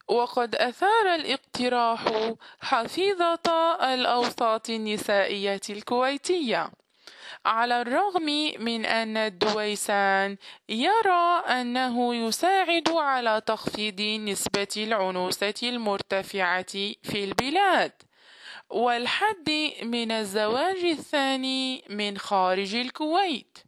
وقد أثار الاقتراح حفيظة الأوساط النسائية الكويتية، على الرغم من أن الدويسان يرى أنه يساعد على تخفيض نسبة العنوسة المرتفعة في البلاد والحد من الزواج الثاني من خارج الكويت.